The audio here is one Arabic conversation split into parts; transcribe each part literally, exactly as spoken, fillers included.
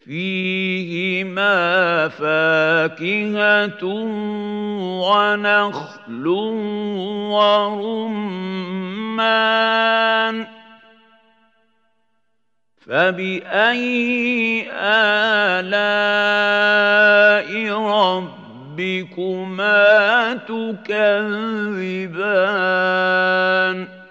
فيهما فاكهة ونخل ورمان فبأي آلاء ربكما تكذبان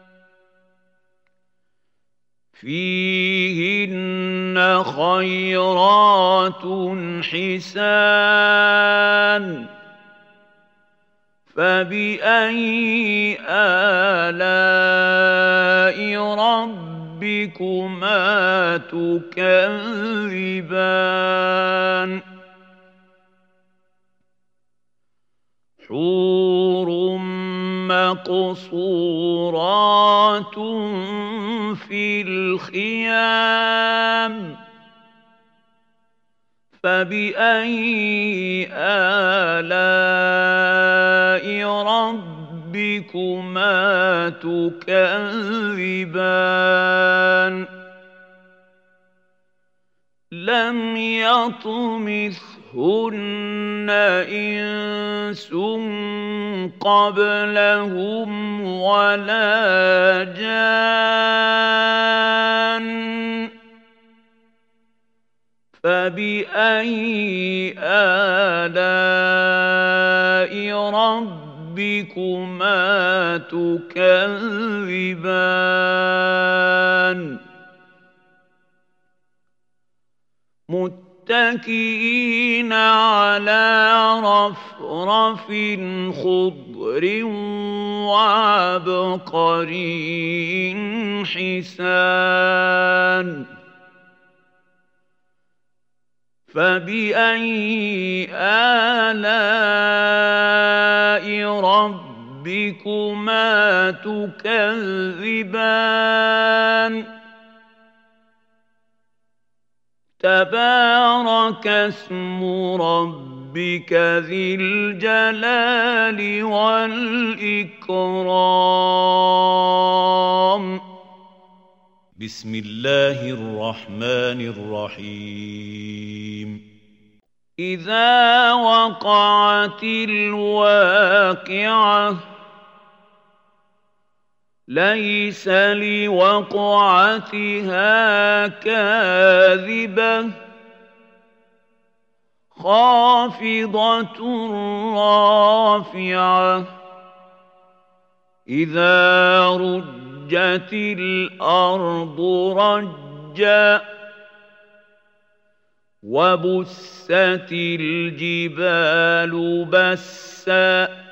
فيهن خيرات حسان فبأي آلاء ربكما تكذبان حور مقصورات في الخيام فبأي آلاء ربكما تكذبان لم يطمثهن إنس قبلهم ولا جان فبأي آلاء ربكما تكذبان متكئين على رفرف خضر وعبقري حسان فبأي آلاء ربكما تكذبان تبارك اسم ربك ذي الجلال والإكرام بسم الله الرحمن الرحيم إذا وقعت الواقعة ليس لوقعتها كاذبة خافضة رافعة إذا رجت الأرض رجا وبست الجبال بسا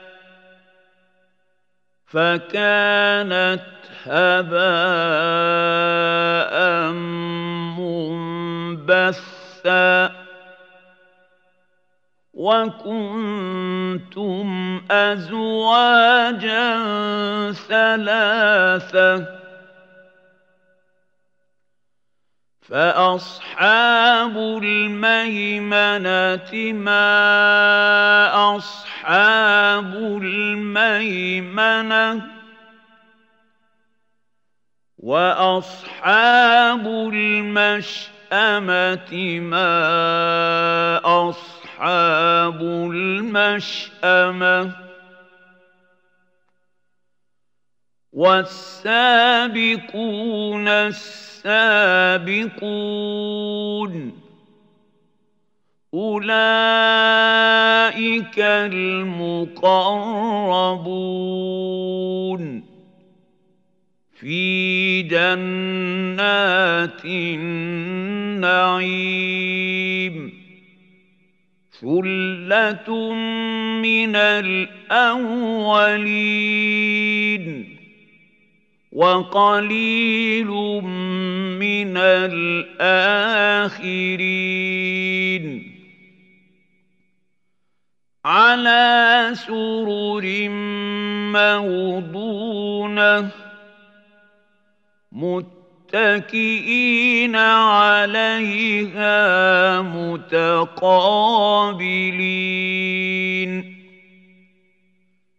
فكانت هباء منبثا وكنتم أزواجا ثلاثة فأصحاب الميمنة ما أصحاب الميمنة وأصحاب المشأمة ما أصحاب المشأمة والسابقون السابقون أولئك المقربون في جنات النعيم ثلة من الأولين وقليل من الآخرين على سرر موضونة متكئين عليها متقابلين